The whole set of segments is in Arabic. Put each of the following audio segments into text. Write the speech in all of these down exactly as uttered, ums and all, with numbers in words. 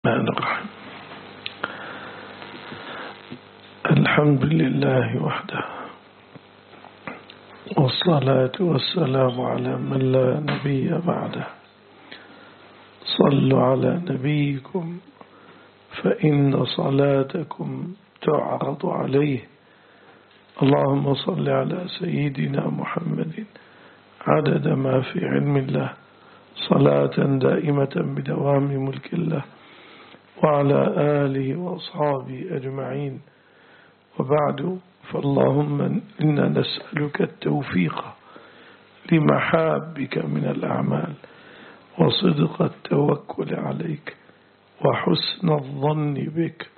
الرحمن الرحيم. الحمد لله وحده، والصلاة والسلام على من لا نبي بعده. صلوا على نبيكم فإن صلاتكم تعرض عليه. اللهم صل على سيدنا محمد عدد ما في علم الله، صلاة دائمة بدوام ملك الله، وعلى آله وأصحابه أجمعين. وبعد، فاللهم إنا نسألك التوفيق لمحابك من الأعمال، وصدق التوكل عليك، وحسن الظن بك.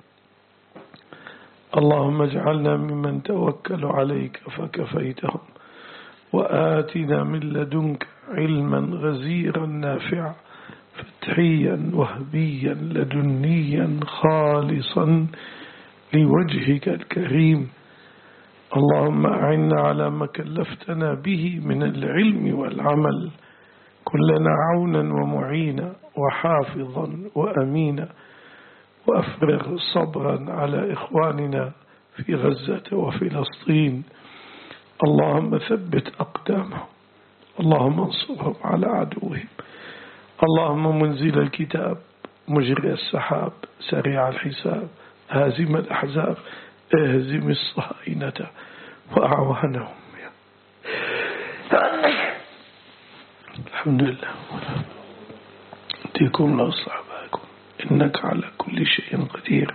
اللهم اجعلنا ممن توكل عليك فكفيتهم، وآتنا من لدنك علما غزيرا نافعا فتحيا وهبيا لدنيا خالصا لوجهك الكريم. اللهم أعنا على ما كلفتنا به من العلم والعمل، كلنا عونا ومعينا وحافظا وأمينا، وأفرغ صبرا على إخواننا في غزة وفلسطين. اللهم ثبت أقدامهم، اللهم انصرهم على عدوهم. اللهم منزل الكتاب، مجري السحاب، سريع الحساب، هازم الأحزاب، اهزم الصهاينة وأعوانهم. الحمد لله ديكم لأصحابكم، إنك على كل شيء قدير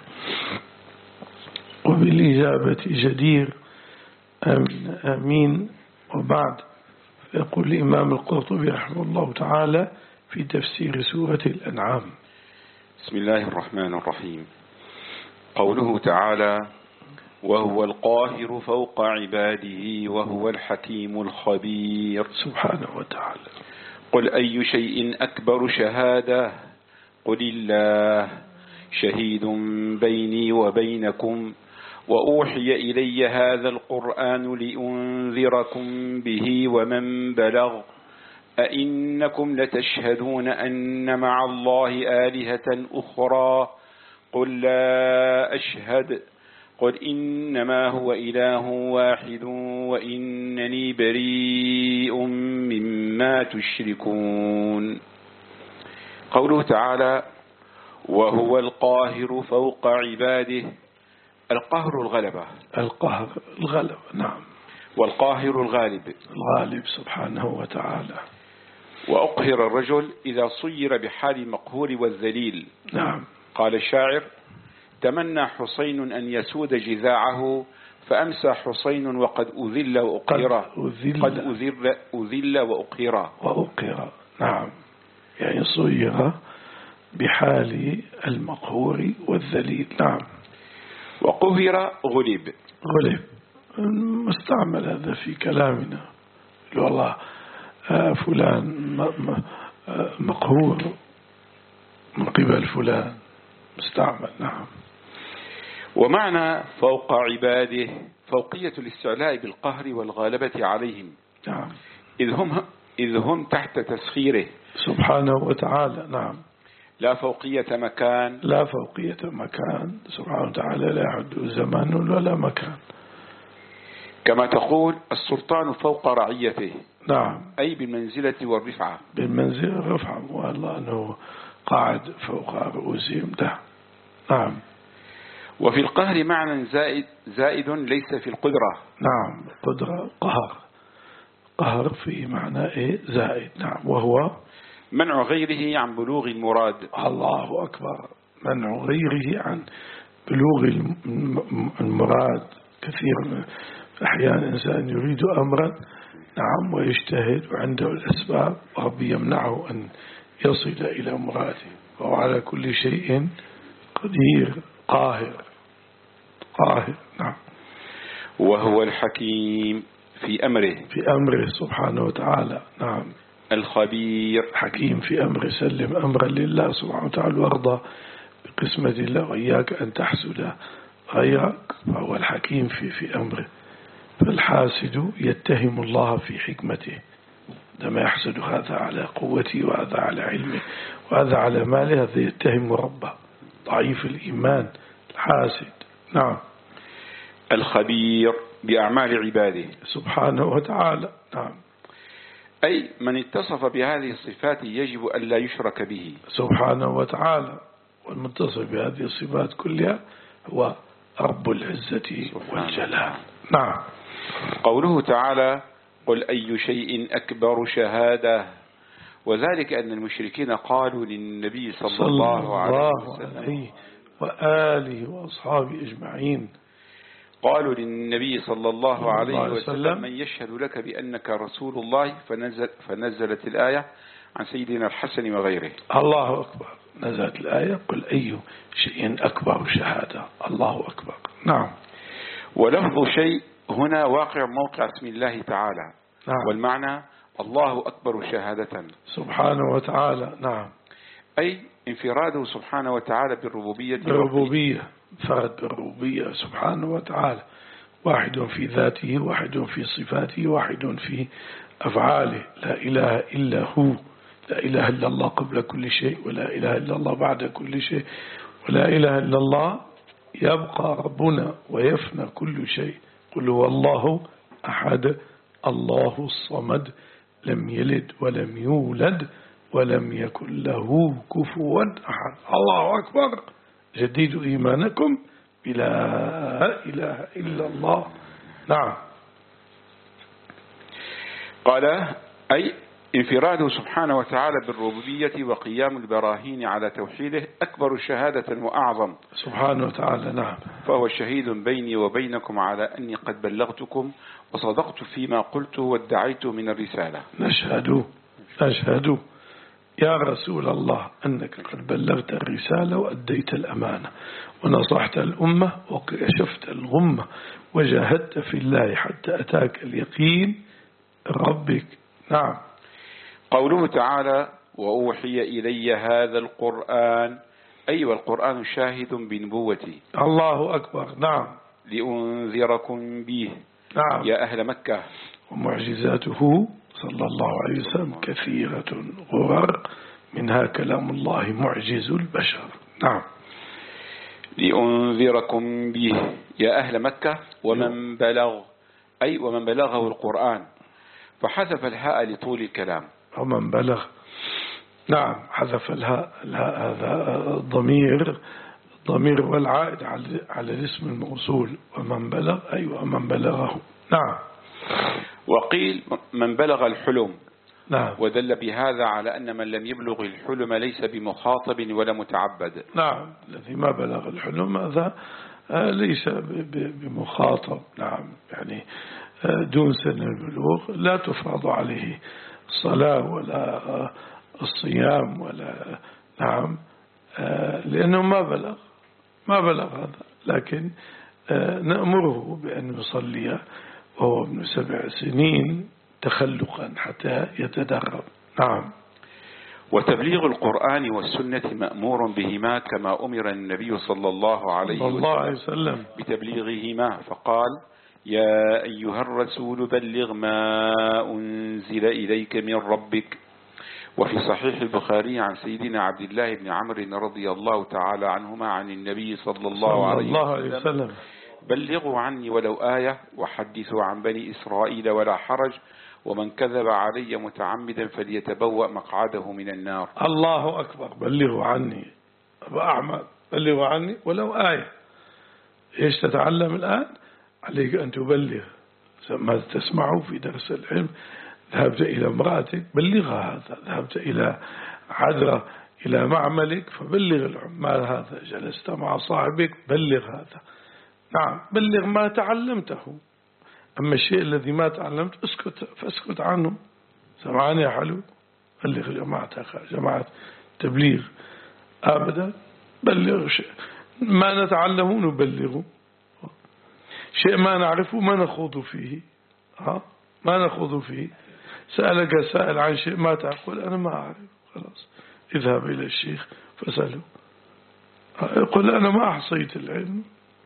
وبالإجابة جدير. آمين آمين. وبعد، فيقول الإمام القرطبي رحمه الله تعالى في تفسير سورة الأنعام: بسم الله الرحمن الرحيم. قوله تعالى: وهو القاهر فوق عباده وهو الحكيم الخبير. سبحانه وتعالى. قل أي شيء أكبر شهادة؟ قل الله شهيد بيني وبينكم، وأوحي إلي هذا القرآن لأنذركم به ومن بلغ، أئنكم لتشهدون أن مع الله آلهة أخرى؟ قل لا أشهد. قل إنما هو إله واحد وإنني بريء مما تشركون. قوله تعالى: وهو القاهر فوق عباده. القهر الغلبة، القهر الغلبة، نعم. والقاهر الغالب، الغالب سبحانه وتعالى. وأقهر الرجل إذا صير بحال المقهور والذليل. نعم. قال الشاعر: تمنى حسين أن يسود جذاعه، فأمسى حسين وقد أذل وأقهر. قد أذل, أذل وأقهر. وأقهر، نعم، يعني صير بحال المقهور والذليل. نعم. وقهر غلب. غلب مستعمل هذا في كلامنا، والله فلان مقهور من قبل فلان، مستعمل. نعم. ومعنى فوق عباده فوقية الاستعلاء بالقهر والغالبة عليهم. نعم. إذ هم, إذ هم تحت تسخيره سبحانه وتعالى. نعم. لا فوقية مكان. لا فوقية مكان سبحانه وتعالى، لا يحد زمان ولا مكان. كما تقول السلطان فوق رعيته. نعم. أي بالمنزلة والرفعة. بالمنزلة والرفعة، والله أنه قاعد فوق رؤوسهم. ده. نعم. وفي القهر معنى زائد, زائد ليس في القدرة. نعم. قدرة قهر، قهر في معنى إيه؟ زائد. نعم. وهو منع غيره عن بلوغ المراد. الله أكبر. منع غيره عن بلوغ المراد. كثير أحيانا الإنسان يريد أمرا، نعم، ويجتهد وعنده الأسباب، وربي يمنعه أن يصل إلى مراده، وهو على كل شيء قدير قاهر قاهر. نعم. وهو الحكيم في أمره. في أمره سبحانه وتعالى. نعم. الخبير. حكيم في أمره. سلم أمرا لله سبحانه وتعالى، وارضى بقسمة الله، وإياك أن تحسد غيرك، فهو الحكيم في, في أمره. فالحاسد يتهم الله في حكمته، لما يحسد هذا على قوته، وهذا على علمه، وهذا على ماله، هذا يتهم ربه ضعيف الإيمان الحاسد. نعم. الخبير بأعمال عباده سبحانه وتعالى. نعم. أي من اتصف بهذه الصفات يجب أن لا يشرك به سبحانه وتعالى، والمتصف بهذه الصفات كلها هو رب العزة والجلال. نعم. قوله تعالى قل أي شيء أكبر شهادة، وذلك أن المشركين قالوا للنبي صلى, صلى الله عليه وسلم وآله وأصحابه أجمعين، قالوا للنبي صلى الله عليه وسلم من يشهد لك بأنك رسول الله، فنزل فنزلت الآية عن سيدنا الحسن وغيره. الله أكبر. نزلت الآية قل أي شيء أكبر شهادة. الله أكبر. نعم. ولفظ شيء هنا واقع موقع اسم الله تعالى. نعم. والمعنى الله أكبر شهادة سبحانه وتعالى. نعم. أي انفراده سبحانه وتعالى بالربوبية بالربوبية، فرد بالربوبية سبحانه وتعالى، واحد في ذاته، واحد في صفاته، واحد في أفعاله، لا إله إلا هو، لا إله إلا الله قبل كل شيء، ولا إله إلا الله بعد كل شيء، ولا إله إلا الله يبقى ربنا ويفنى كل شيء. قل هو الله أحد الله الصمد لم يلد ولم يولد ولم يكن له كفوا أحد. الله أكبر. جديد إيمانكم بلا إله إلا الله. نعم. قال أي انفراده سبحانه وتعالى بالربوبية وقيام البراهين على توحيده أكبر شهادة وأعظم سبحانه وتعالى. نعم. فهو شهيد بيني وبينكم على أني قد بلغتكم وصدقت فيما قلت وادعيت من الرسالة. نشهد نشهد يا رسول الله أنك قد بلغت الرسالة وأديت الأمانة ونصحت الأمة وكشفت الغمة وجاهدت في الله حتى أتاك اليقين ربك. نعم. قوله تعالى وأوحي إلي هذا القرآن، أي والقرآن شاهد بنبوتي. الله أكبر. نعم. لأنذركم به. نعم. يا أهل مكة. ومعجزاته صلى الله عليه وسلم كثيرة غرر، منها كلام الله معجز البشر. نعم. لأنذركم به يا أهل مكة ومن بلغ، أي ومن بلغه القرآن، فحذف الهاء لطول الكلام. ومن بلغ. نعم. حذف الهاء. الهاء هذا الضمير ضمير والعائد على الاسم الموصول. ومن بلغ أي ومن بلغه. نعم. وقيل من بلغ الحلم. نعم. ودل بهذا على أن من لم يبلغ الحلم ليس بمخاطب ولا متعبد. نعم. الذي ما بلغ الحلم هذا ليس بمخاطب. نعم. يعني دون سن البلوغ لا تفرض عليه الصلاة ولا الصيام ولا. نعم. لأنه ما بلغ ما بلغ هذا، لكن نأمره بأن يصلي وهو ابن سبع سنين تخلقا حتى يتدرب. نعم. وتبليغ القرآن والسنة مأمور بهما كما أمر النبي صلى الله عليه وسلم بتبليغهما، فقال يا أيها الرسول بلغ ما أنزل إليك من ربك. وفي صحيح البخاري عن سيدنا عبد الله بن عمرو رضي الله تعالى عنهما عن النبي صلى الله عليه وسلم بلغوا عني ولو آية وحدثوا عن بني إسرائيل ولا حرج، ومن كذب علي متعمدا فليتبوأ مقعده من النار. الله أكبر. بلغوا عني أبا أعمى، بلغوا عني ولو آية. إيش تتعلم الآن؟ عليك أن تبلغ ما تسمعه في درس العلم. ذهبت إلى امرأتك بلغها هذا، ذهبت إلى عذرة إلى معملك فبلغ العمال هذا، جلست مع صاحبك بلغ هذا. نعم. بلغ ما تعلمته. أما الشيء الذي ما تعلمت اسكت فاسكت عنه. سمعني يا حلو؟ بلغ جماعتك جماعة تبليغ أبدا. بلغ شيء ما نتعلمه نبلغه، شيء ما نعرفه ما نخوض فيه. ها ما نخوض فيه. سألك سائل عن شيء ما تقول أنا ما أعرف، خلاص اذهب إلى الشيخ فسأله. يقول أنا ما أحصيت العلم.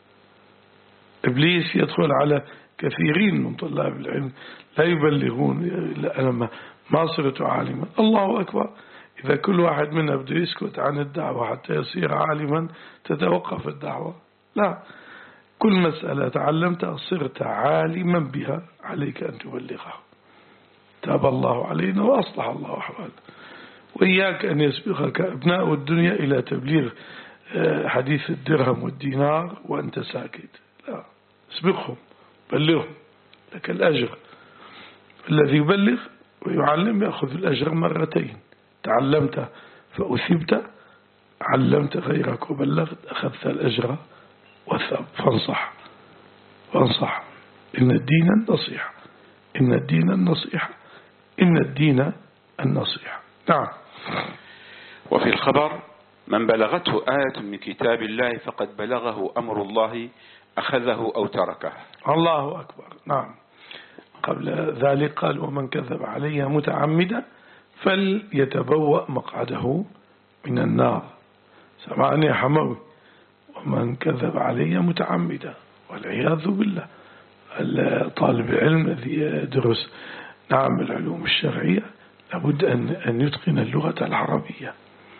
إبليس يدخل على كثيرين من طلاب العلم لا يبلغون. أنا ما صرت عالما. الله أكبر. إذا كل واحد منا بده يسكت عن الدعوة حتى يصير عالما تتوقف الدعوة. لا، كل مسألة تعلمتها صرت عالما بها عليك أن تبلغها. تاب الله علينا وأصلح الله أحوالنا. وإياك أن يسبقك أبناء الدنيا إلى تبليغ حديث الدرهم والدينار وأنت ساكت. لا، اسبقهم، بلغهم، لك الأجر. الذي يبلغ ويعلم يأخذ الأجر مرتين. تعلمت فأثبت، علمت غيرك وبلغت، أخذت الأجر والثواب. فانصح فانصح إن الدين النصيحة، إن الدين النصيحة، إن الدين النصيحة. نعم. وفي الخبر: من بلغته آية من كتاب الله فقد بلغه أمر الله أخذه أو تركه. الله أكبر. نعم. قبل ذلك قال: ومن كذب عليها متعمدا فليتبوأ مقعده من النار. سمعني يا حموي. ومن كذب عليها متعمدا، والعياذ بالله. طالب العلم الذي يدرس نعم العلوم الشرعية لابد أن أن يتقن اللغة العربية،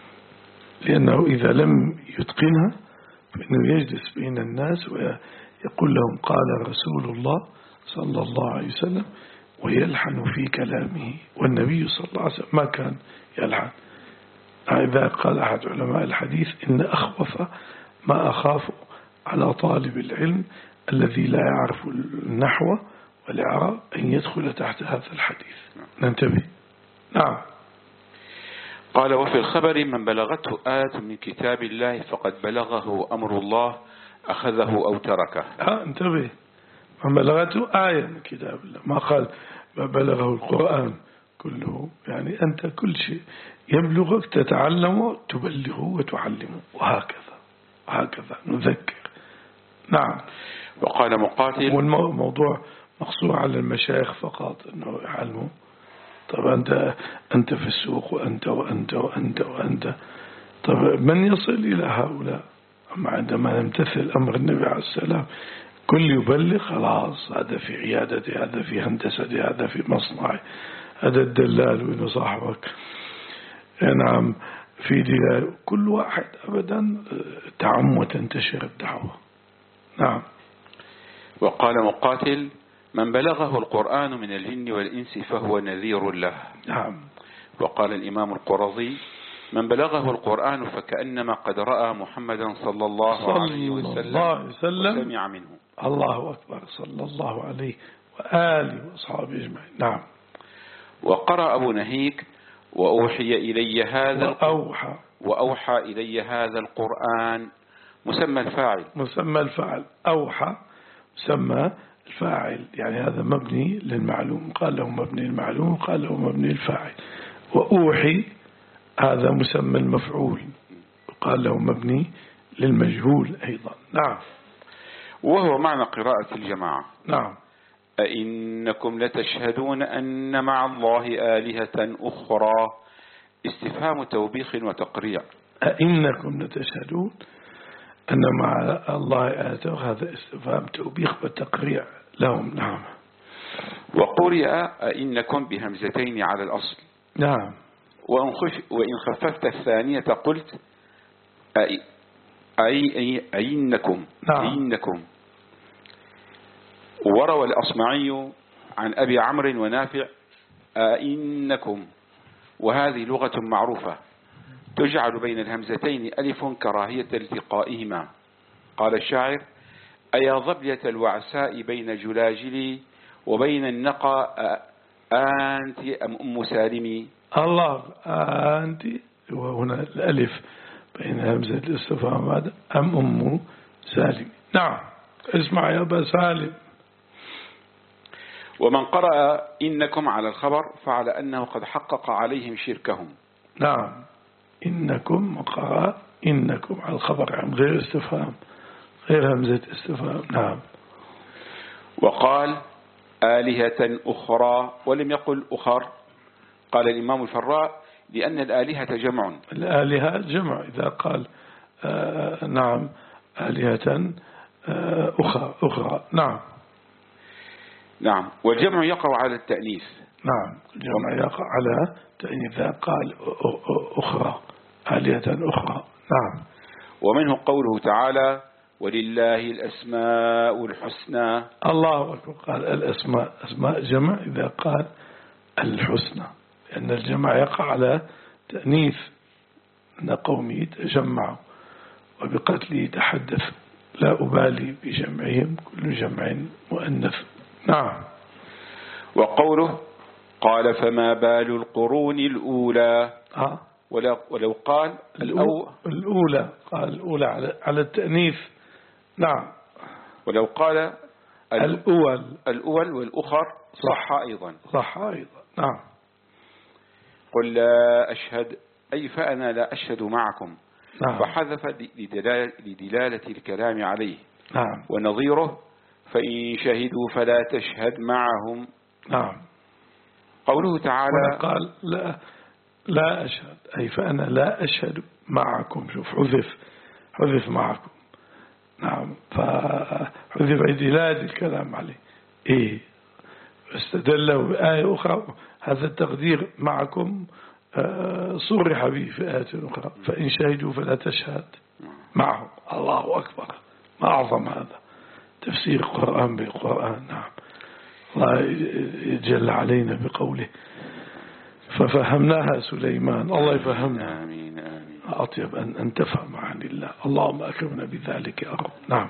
لأنه إذا لم يتقنها فإنه يجلس بين الناس ويقول لهم قال رسول الله صلى الله عليه وسلم ويلحن في كلامه، والنبي صلى الله عليه وسلم ما كان يلحن. إذا قال أحد علماء الحديث: إن أخوف ما أخاف على طالب العلم الذي لا يعرف النحو والإعراب أن يدخل تحت هذا الحديث. ننتبه. نعم. قال: وفي الخبر: من بلغته آية من كتاب الله فقد بلغه أمر الله أخذه أو تركه. ها انتبه، من بلغته آية من كتاب الله، ما قال ما بلغه القرآن كله. يعني أنت كل شيء يبلغك تتعلمه تبلغه وتعلمه، وهكذا وهكذا نذكر. نعم. وقال مقاتل: والموضوع مقصور على المشايخ فقط أنه يعلموا. طبعا أنت أنت في السوق وأنت وأنت وأنت وأنت طبعا من يصل إلى هؤلاء؟ أما عندما نمتثل أمر النبي عليه السلام كل يبلغ، خلاص هذا في عيادتي، هذا في هندستي، هذا في مصنعي، هذا الدلال وإنه صاحبك، نعم في دلال، كل واحد أبدا تعم وتنتشر الدعوة. نعم. وقال مقاتل: من بلغه القرآن من الجن والإنس فهو نذير له. نعم. وقال الإمام القرظي: من بلغه القرآن فكأنما قد رأى محمدا صلى الله عليه وسلم وسمع منه. الله أكبر. صلى الله عليه وآله وأصحابه أجمعين. نعم. وقرأ أبو نهيك: وأوحي إلي هذا وأوحى وأوحى إلي هذا القرآن. مسمى الفاعل مسمى الفاعل أوحى مسمى الفاعل، يعني هذا مبني للمعلوم، قال له مبني للمعلوم، قال له مبني للفاعل. وأوحي هذا مسمى المفعول، قال له مبني للمجهول أيضا. نعم. وهو معنى قراءة الجماعة. نعم. أئنكم لتشهدون أن مع الله آلهة أخرى. استفهام توبيخ وتقريع. أئنكم لتشهدون أن مع الله آلهة، هذا استفهام توبيخ وتقريع لهم. نعم. وقرئ أئنكم بهمزتين على الأصل. نعم. وإن خففت الثانية قلت أي أي أئنكم. نعم. أئنكم. وروى الأصمعي عن أبي عمرو ونافع أئنكم، وهذه لغة معروفة تجعل بين الهمزتين ألف كراهية التقائهما. قال الشاعر: أيا ضبية الوعساء بين جلاجلي وبين النقى أنت أم أم سالمي. الله. أنت، وهنا الألف بين همزة الاستفهام هذا أم أم سالم. نعم. اسمع يا أبا سالم. ومن قرأ إنكم على الخبر فعلى أنه قد حقق عليهم شركهم. نعم. إنكم قرأ إنكم على الخبر عن غير استفهام، غير همزة استفهام. نعم. وقال آلهة أخرى ولم يقل أخر. قال الإمام الفراء: لأن الآلهة جمع. الآلهة جمع إذا قال آه نعم آلهة آه أخرى أخرى. نعم. نعم. والجمع يقع على التأنيث نعم الجمع يقع على إذا قال أخرى آلهة أخرى. نعم. ومنه قوله تعالى ولله الأسماء الحسنى. الله أكبر. قال الأسماء أسماء جمع إذا قال الحسنى، لأن الجمع يقع على تأنيث أن قومي تجمعوا وبقتله تحدث، لا أبالي بجمعهم كل جمع مؤنث. نعم. وقوله قال فما بال القرون الأولى. آه. ولو, ولو قال الأو الأولى قال الأولى على, على التأنيث. نعم. ولو قال الأول الأول والأخر صح أيضا. صح أيضا. نعم. قل لا أشهد أي فأنا لا أشهد معكم. نعم. فحذف لدلالة, لدلالة الكلام عليه. نعم. ونظيره فإن شهدوا فلا تشهد معهم. نعم. قوله تعالى قال لا لا أشهد أي فأنا لا أشهد معكم. شوف حذف حذف معكم. نعم. فحذف دلالة الكلام عليه. إيه استدله بآية أخرى هذا التقدير معكم صرح به في آية أخرى فإن شهدوا فلا تشهد معهم. الله أكبر. ما أعظم هذا تفسير القرآن بالقرآن. نعم. الله يجل علينا بقوله ففهمناها سليمان. الله يفهمنا. آمين آمين. أطيب أن, أن تفهم عن الله. اللهم أكرمنا بذلك يا رب. نعم.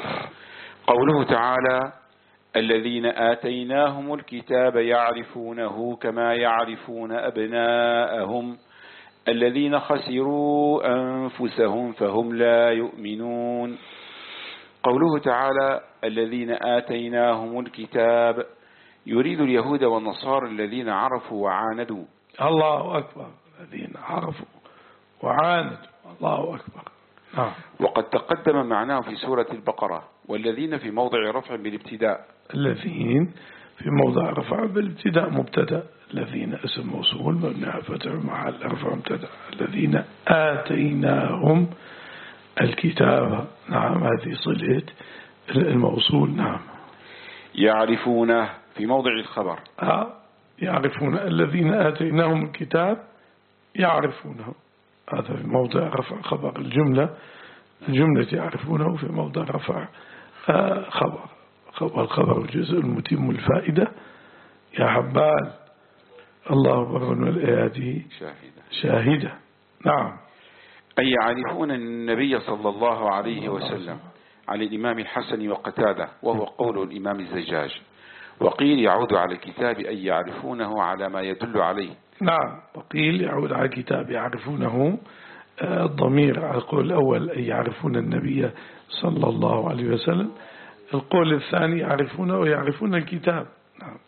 قوله تعالى الذين آتيناهم الكتاب يعرفونه كما يعرفون أبناءهم الذين خسروا أنفسهم فهم لا يؤمنون. قوله تعالى الذين آتيناهم الكتاب يريد اليهود والنصارى الذين عرفوا وعاندوا. الله أكبر. الذين عرفوا وعاندوا. الله أكبر. آه. وقد تقدم معناه في سورة البقرة والذين في موضع رفع بالابتداء. الذين في موضع رفع بالابتداء مبتدا. الذين اسم موصول مبني على فتح محل رفع مبتدا. الذين آتيناهم الكتاب. نعم. هذه صلة الموصول. نعم. يعرفونه في موضع الخبر. آه. يعرفون الذين آتيناهم الكتاب يعرفونه. هذا في موضع رفع خبر الجملة. الجملة يعرفونه في موضع رفع آه خبر. والخبر الجزء المتم الفائدة. يا حبال الله أكبر من الآيات شاهدة. شاهدة. نعم. أي يعرفون النبي صلى الله عليه وسلم على الإمام الحسن وقتادة وهو قول الإمام الزجاج. وقيل يعود على الكتاب أي يعرفونه على ما يدل عليه. نعم. وقيل يعود على الكتاب يعرفونه الضمير على القول الأول أي يعرفون النبي صلى الله عليه وسلم. القول الثاني يعرفونه ويعرفون الكتاب. نعم.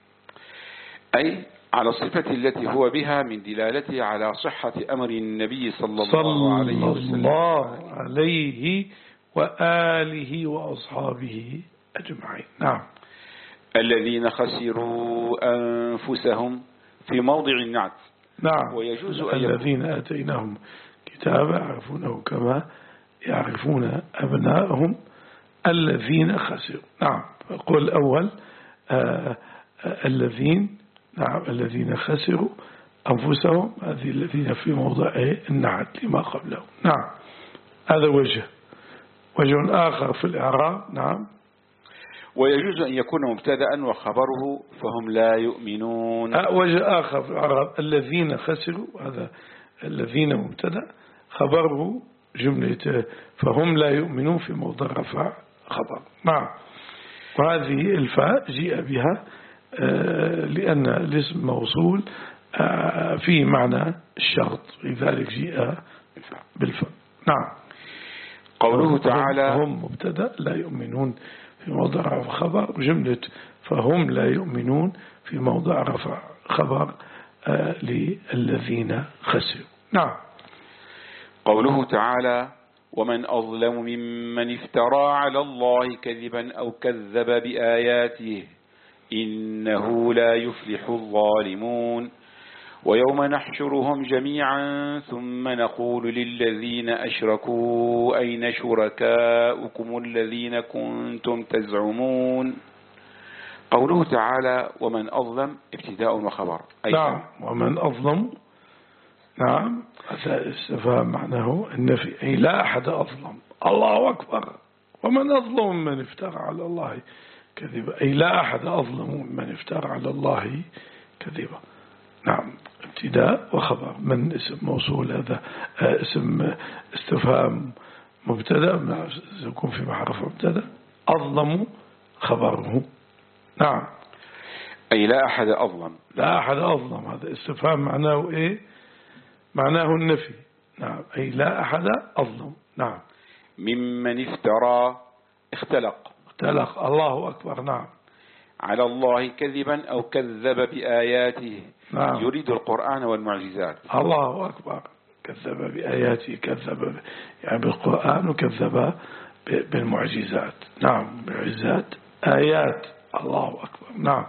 أي على الصفة التي هو بها من دلالته على صحة أمر النبي صلى الله صلى عليه وسلم الله عليه وآله وأصحابه أجمعين. نعم. الذين خسروا أنفسهم في موضع النعت. نعم. ويجوز أن الذين آتيناهم كتابا يعرفونه كما يعرفون أبنائهم الذين خسروا. نعم. القول الأول آه آه الذين نعم الذين خسروا أنفسهم هذه الذين في موضع النعت لما قبله. نعم. هذا وجه وجه آخر في الإعراب. نعم. ويجوز أن يكون مبتدأ وخبره فهم لا يؤمنون. آه وجه آخر في الإعراب الذين خسروا هذا الذين مبتدأ خبره جملة فهم لا يؤمنون في موضع رفع خبر. نعم. وهذه الفاء جيء بها آه لأن الاسم موصول آه في معنى الشرط لذلك جيء بالفاء. نعم. قوله تعالى هم مبتدأ لا يؤمنون في موضع رفع خبر جملة فهم لا يؤمنون في موضع رفع خبر آه للذين خسروا. نعم. قوله تعالى ومن أظلم ممن افترى على الله كذبا أو كذب بآياته إنه لا يفلح الظالمون. ويوم نحشرهم جميعا ثم نقول للذين أشركوا أين شركاؤكم الذين كنتم تزعمون قوله تعالى ومن أظلم ابتداء وخبر، أي نعم ومن أظلم. نعم هذا استفهام معناه النفي، أي لا أحد أظلم. الله أكبر. ومن أظلم من افترى على الله كذبا، أي لا أحد أظلم من افترى على الله كذبا. نعم ابتداء وخبر. من اسم موصول، هذا اسم استفهام مبتدا يكون في محرف مبتدا، أظلم خبره. نعم أي لا أحد أظلم. لا أحد أظلم، هذا استفهام معناه إيه؟ معناه النفي. نعم أي لا أحد أظلم. نعم ممن افترى اختلق اختلق. الله أكبر. نعم على الله كذبا أو كذب بآياته. نعم يريد القرآن والمعجزات. الله أكبر. كذب بآياته، كذب يعني بالقرآن وكذب بالمعجزات. نعم بالعزات آيات. الله أكبر. نعم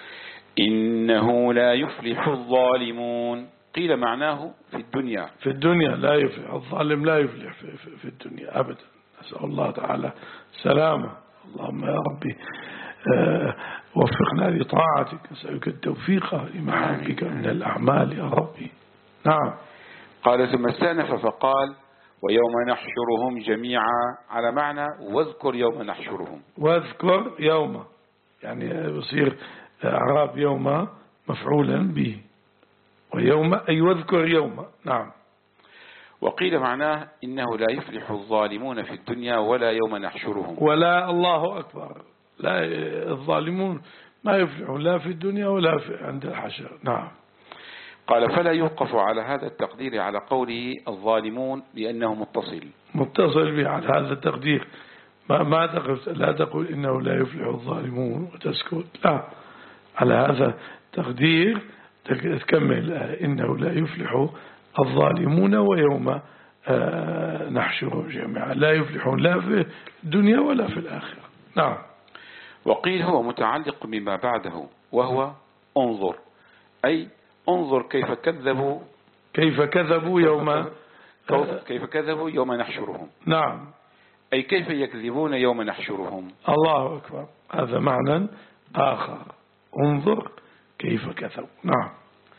إنه لا يفلح الظالمون. قيل معناه في الدنيا. في الدنيا لا يفلح الظالم، لا يفلح في, في, في الدنيا أبدا. نسأل الله تعالى سلامة. اللهم يا ربي آه وفقنا لطاعتك، نسألك التوفيق لمحبك من الأعمال يا ربي. نعم قال ثم استأنف فقال ويوم نحشرهم جميعا، على معنى واذكر يوم نحشرهم. واذكر يوم يعني يصير أعراب يوم مفعولا به، ويوم أي واذكر يوم. نعم وقيل معناه إنه لا يفلح الظالمون في الدنيا ولا يوم نحشرهم. ولا الله أكبر. لا الظالمون ما يفلحون لا في الدنيا ولا في عند الحشر. نعم قال فلا يوقف على هذا التقدير على قوله الظالمون لأنه متصل متصل به على هذا التقدير. ما ما تقول لا تقول إنه لا يفلح الظالمون وتسكت، لا، على هذا التقدير تكمل إنه لا يفلح الظالمون ويوم نحشرهم جميعا. لا يفلحون لا في الدنيا ولا في الآخرة. نعم وقيل هو متعلق بما بعده وهو انظر، أي انظر كيف كذبوا كيف كذبوا يوم كيف كذبوا يوم نحشرهم. نعم أي كيف يكذبون يوم نحشرهم. الله أكبر. هذا معنى آخر. انظر كيف كذبوا. نعم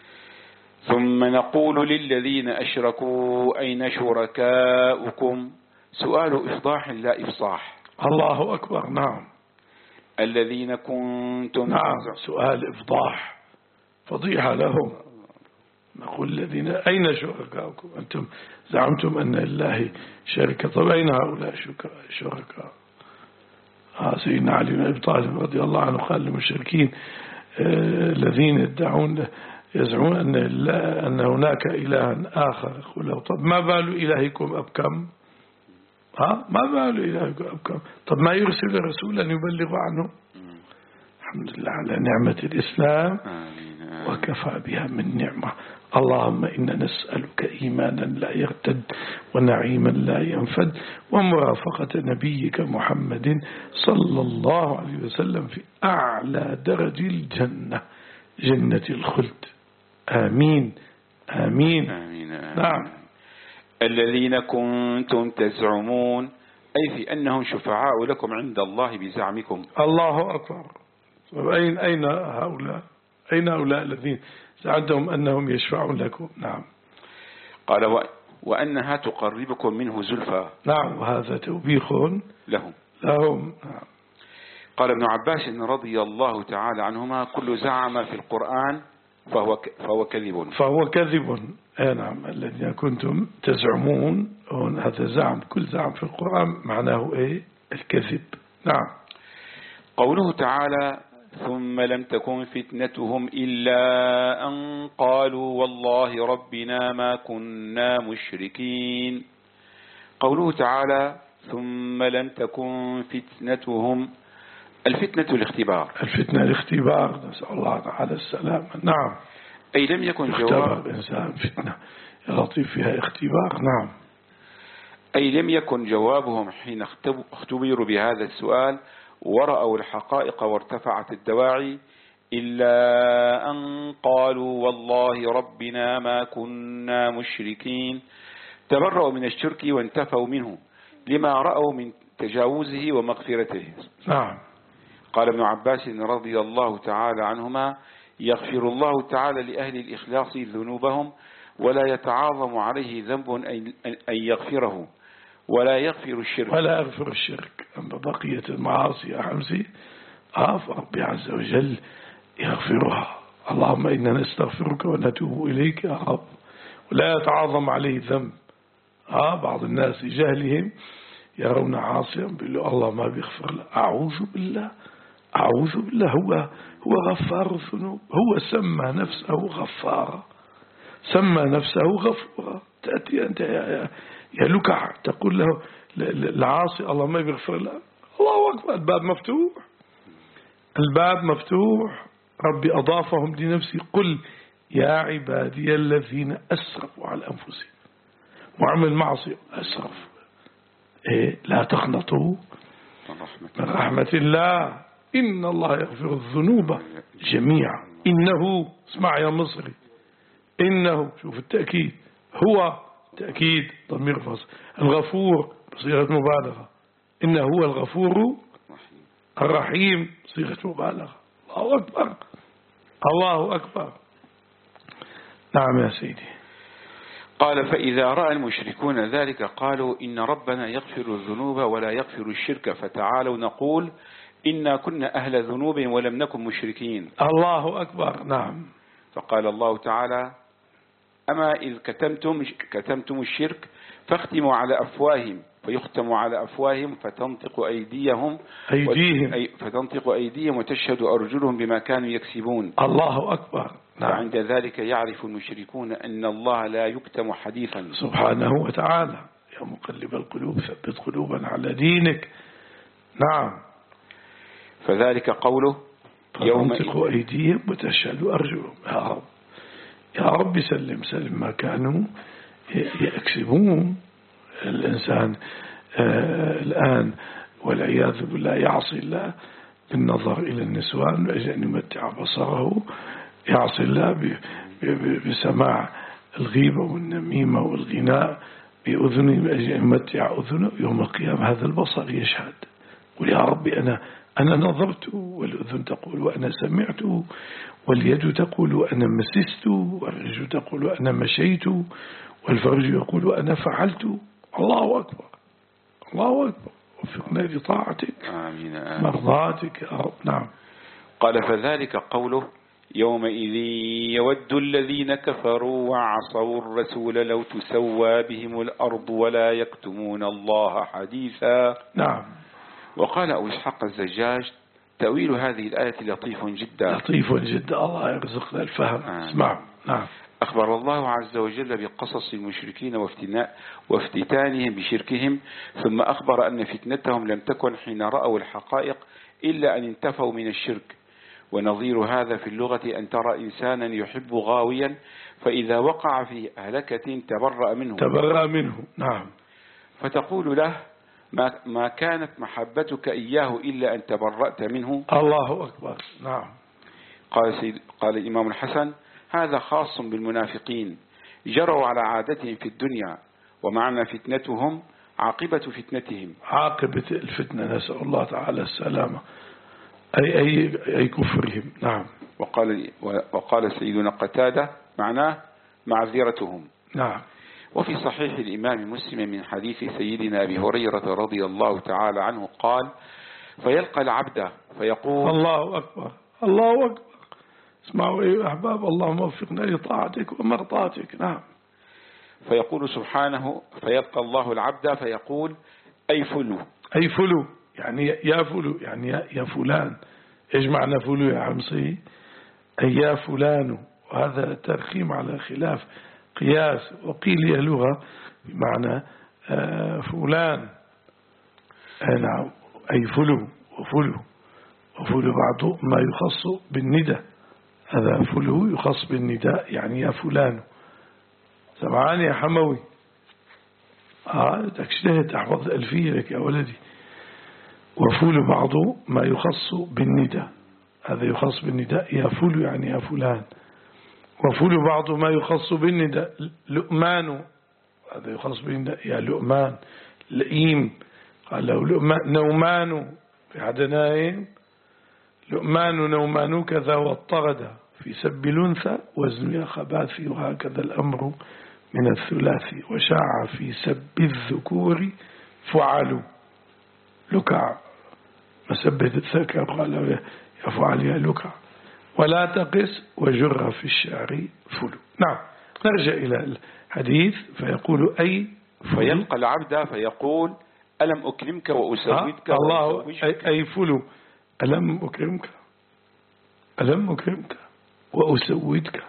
ثم نقول للذين أشركوا أين شركاؤكم. سؤال إفضاح لا إفصاح. الله أكبر. نعم الذين كنتم. نعم سؤال إفضاح فضيحة لهم. نقول الذين أين شركاؤكم، أنتم زعمتم أن الله شركة، طب أين هؤلاء شركاء؟ آه سيدنا علي بن أبي طالب رضي الله عنه قال للمشركين آه الذين يدعون يزعمون أن, أن هناك إلها آخر، يقول له طب ما بال إلهكم أبكم؟ ها ما بال إلهكم أبكم؟ طب ما يرسل رسولا يبلغ عنه؟ الحمد لله على نعمة الإسلام وكفى بها من نعمة. اللهم إنا نسألك إيمانا لا يرتد ونعيما لا ينفد ومرافقة نبيك محمد صلى الله عليه وسلم في أعلى درج الجنة، جنة الخلد. آمين آمين, آمين, آمين. نعم الذين كنتم تزعمون، أي في أنهم شفعاء لكم عند الله بزعمكم. الله أكبر. أين أين هؤلاء أين هؤلاء الذين زعمتم أنهم يشفعون لكم. نعم قال و... وأنها تقربكم منه زلفى. نعم وهذا توبيخ لهم لهم. نعم. قال ابن عباس رضي الله تعالى عنهما كل زعم في القرآن فهو ك... فهو كذب فهو كذب. أي نعم الذين كنتم تزعمون، هذا زعم، كل زعم في القرآن معناه إيه؟ الكذب. نعم قوله تعالى ثم لم تكن فتنتهم إلا أن قالوا والله ربنا ما كنا مشركين. قوله تعالى ثم لم تكن فتنتهم، الفتنة الاختبار. الفتنة الاختبار، نسأل الله تعالى السلامة. نعم أي لم يكن جواب الإنسان فتنة يا لطيف فيها اختبار. نعم أي لم يكن جوابهم حين اختبروا بهذا السؤال ورأوا الحقائق وارتفعت الدواعي إلا أن قالوا والله ربنا ما كنا مشركين. تبرأوا من الشرك وانتفوا منه لما رأوا من تجاوزه ومغفرته. نعم قال ابن عباس رضي الله تعالى عنهما: يغفر الله تعالى لأهل الإخلاص ذنوبهم ولا يتعاظم عليه ذنب أن يغفره ولا يغفر الشرك ولا يغفر الشرك. أما بقية المعاصي يا حمزي آف ربي عز وجل يغفرها. اللهم إنا نستغفرك ونتوب إليك يا رب، ولا يتعاظم عليه ذنب. آه بعض الناس جهلهم يرون عاصيا بيقولوا الله ما بيغفر له. أعوذ بالله أعوذ بالله. هو هو غفار الذنوب. هو سمى نفسه غفارا، سمى نفسه غفورا. تأتي أنت يا, يا لكع تقول له العاصي الله ما بيغفر له. الله أكبر، الباب مفتوح، الباب مفتوح. ربي أضافهم لنفسي: قل يا عبادي الذين أسرفوا على أنفسهم وعمل معصية أسرف إيه لا تقنطوا من رحمة الله إن الله يغفر الذنوب جميعا إنه، اسمع يا مصري، إنه، شوف التأكيد، هو تأكيد ضمير فصل، الغفور بصيغة مبالغة، إنه هو الغفور الرحيم صيغة مبالغة. الله أكبر الله أكبر. نعم يا سيدي. قال: فإذا رأى المشركون ذلك قالوا إن ربنا يغفر الذنوب ولا يغفر الشرك، فتعالوا نقول إنا كنا أهل ذنوب ولم نكن مشركين. الله أكبر. نعم. فقال الله تعالى: أما إذ كتمتم, كتمتم الشرك فاختموا على أفواههم فيختم على أفواههم فتنطق أيديهم أيديهم فتنطق أيديهم وتشهد أرجلهم بما كانوا يكسبون. الله أكبر. نعم. وعند ذلك يعرف المشركون أن الله لا يكتم حديثا سبحانه وتعالى. يا مقلب القلوب ثبت قلوبا على دينك. نعم. فذلك قوله: فتنطق أيديهم وتشهد أرجلهم. يا رب يا رب سلم سلم ما كانوا يكسبون. الإنسان آه الآن والعياذ بالله يعصي الله بالنظر إلى النسوان لأجل أن يمتع بصره، يعصي الله بسماع الغيبة والنميمة والغناء بأذنه لأجل أن يمتع أذنه. يوم القيامة هذا البصر يشهد، قل يا ربي أنا أنا نظرت، والأذن تقول وأنا سمعت، واليد تقول وأنا مسست، والرجل تقول وأنا مشيت، والفرج يقول وأنا فعلت. الله أكبر الله أكبر. وفقنا لطاعتك آمين آمين. مرضاتك يا رب. نعم. قال: فذلك قوله: يومئذ يود الذين كفروا وعصوا الرسول لو تسوى بهم الأرض ولا يكتمون الله حديثا. نعم. وقال أبو إسحاق الزجاج: تأويل هذه الآية لطيف جدا. لطيف جدا. الله يرزقنا الفهم. اسمع. نعم. أخبر الله عز وجل بقصص المشركين وافتناء وافتتانهم بشركهم، ثم أخبر أن فتنتهم لم تكن حين رأوا الحقائق إلا أن انتفوا من الشرك. ونظير هذا في اللغة أن ترى إنسانا يحب غاويا فإذا وقع في هلكة تبرأ منه تبرأ منه. نعم. فتقول له: ما, ما كانت محبتك إياه إلا أن تبرأت منه. الله أكبر. نعم. قال, سيد قال الإمام الحسن: هذا خاص بالمنافقين، جروا على عادتهم في الدنيا، ومعنى فتنتهم عاقبة فتنتهم. عاقبة الفتنة، نسأل الله تعالى السلامة، أي, أي, أي كفرهم. نعم. وقال, وقال سيدنا قتادة: معناه معذرتهم. نعم. وفي صحيح الإمام مسلم من حديث سيدنا أبي هريرة رضي الله تعالى عنه قال: فيلقى العبد فيقول. الله أكبر الله أكبر. اسمعوا أيها الأحباب، اللهم وفقنا لطاعتك ومرضاتك. نعم. فيقول سبحانه: فيلقى الله العبد فيقول: أي فلو. أي فلو يعني يا فلو، يعني يا فلان. إيش معنى فلو يا حمصي؟ أي يا فلان. وهذا ترخيم على خلاف قياس، وقيل هي لغة بمعنى فلان. نعم. أي فلو وفلو وفلو بعض ما يخص بالندى. هذا فلو يخص بالنداء، يعني يا فلان. سمعاني يا حموي؟ آه تجتهد تحفظ الألفية لك يا ولدي. وفلو بعض ما يخص بالنداء، هذا يخص بالنداء يا فلو يعني يا فلان. وفلو بعض ما يخص بالنداء لؤمان، هذا يخص بالنداء يا لؤمان. لئيم قال له لؤمان. نومان في عدنائين لؤمان نومان كذا والطرد في سب الأنثى وزن يا خباثي وهكذا الأمر من الثلاثي وشاع في سب الذكور فعلوا لكع مسبة الذكر قال يا فعل يا لكع ولا تقس وجر في الشعر فلو. نعم نرجع إلى الحديث فيقول أي فيلقى العبد فيقول ألم أكرمك وأسودك الله أي فلو ألم أكرمك ألم أكرمك وأسودك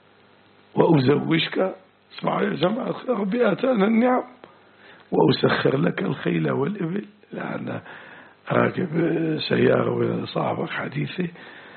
وأزوجك اسمع يا جماعة ربي آتانا النعم وأسخر لك الخيل والإبل لأن راكب سيارة وصاحبك حديثي.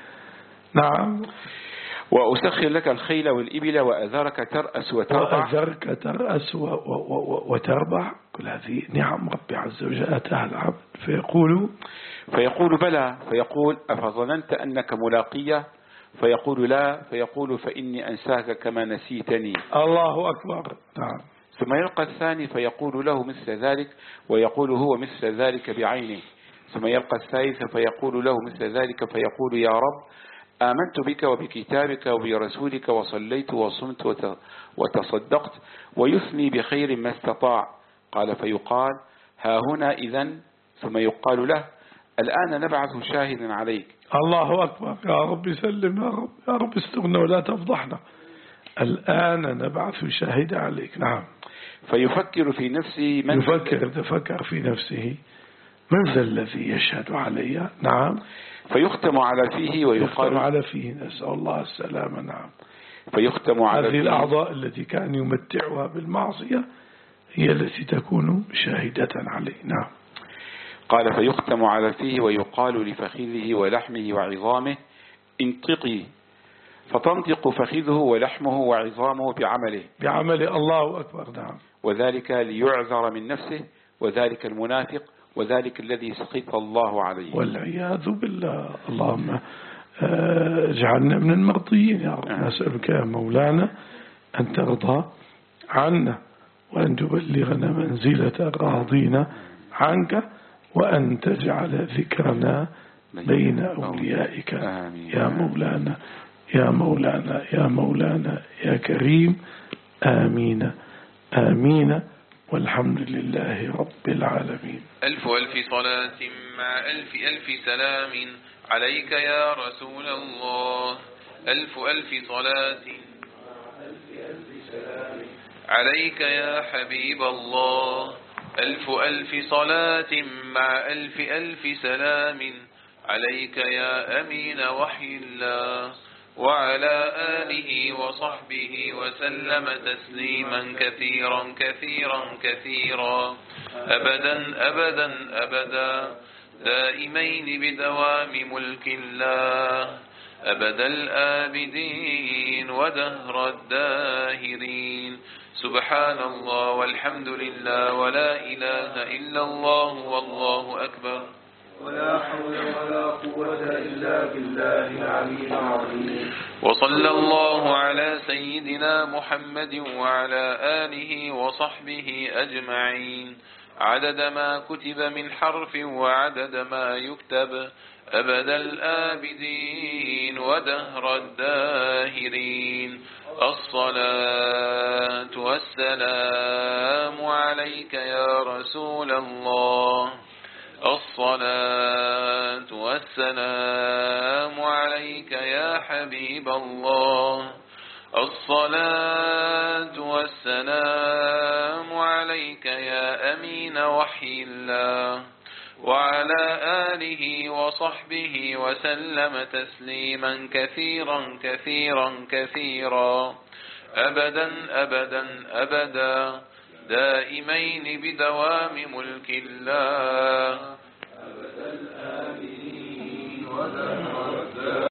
نعم وأسخر لك الخيل والإبل وأذرك ترأس وتربع وأذرك ترأس وتربع كل هذه نعم ربي عز وجل آتاها العبد فيقول فيقول بلى فيقول أفظننت أنك ملاقية فيقول لا فيقول فإني أنساك كما نسيتني. الله أكبر. نعم. ثم يلقى الثاني فيقول له مثل ذلك ويقول هو مثل ذلك بعينه. ثم يلقى الثالث فيقول له مثل ذلك فيقول يا رب آمنت بك وبكتابك وبرسولك وصليت وصمت وتصدقت ويثني بخير ما استطاع. قال فيقال ها هنا إذن. ثم يقال له الآن نبعث شاهدا عليك. الله أكبر. يا رب سلم يا رب يا رب استغنى ولا تفضحنا. الآن نبعث شاهدا عليك. نعم. فيفكر في نفسه من يفكر تفكر في نفسه من ذا الذي يشهد علي. نعم. فيختم على فيه ويقال على فيه نسأل الله السلامة. نعم. فيختم على هذه الأعضاء التي كان يمتعها بالمعصية هي التي تكون شاهدة عليه. نعم. قال فيختم على فيه ويقال لفخذه ولحمه وعظامه انطقي فتنطق فخذه ولحمه وعظامه بعمله بعمل. الله أكبر. نعم. وذلك ليعذر من نفسه وذلك المنافق وذلك الذي سخط الله عليه والعياذ بالله. اللهم اجعلنا من المرضيين يا رب. نسألك يا مولانا أن ترضى عنا وأن تبلغنا منزلة الراضين عنك وأن تجعل ذكرنا بين أوليائك يا مولانا يا مولانا يا مولانا يا كريم. آمين آمين والحمد لله رب العالمين. ألف ألف صلاة مع ألف ألف سلام عليك يا رسول الله. ألف ألف صلاة عليك يا حبيب الله. ألف ألف صلاة مع ألف ألف سلام عليك يا أمين وحي الله وعلى آله وصحبه وسلم تسليما كثيرا كثيرا كثيرا أبدا أبدا أبدا دائمين بدوام ملك الله أبد الآبدين ودهر الداهرين. سبحان الله والحمد لله ولا إله إلا الله والله أكبر ولا حول ولا قوة إلا بالله العلي العظيم. وصلى الله على سيدنا محمد وعلى آله وصحبه أجمعين عدد ما كتب من حرف وعدد ما يكتب أبد الآبدين ودهر الداهرين. الصلاة والسلام عليك يا رسول الله. الصلاة والسلام عليك يا حبيب الله. الصلاة والسلام عليك يا أمين وحي الله وعلى آله وصحبه وسلم تسليما كثيرا كثيرا كثيرا أبدا أبدا أبدا دائمين بدوام ملك الله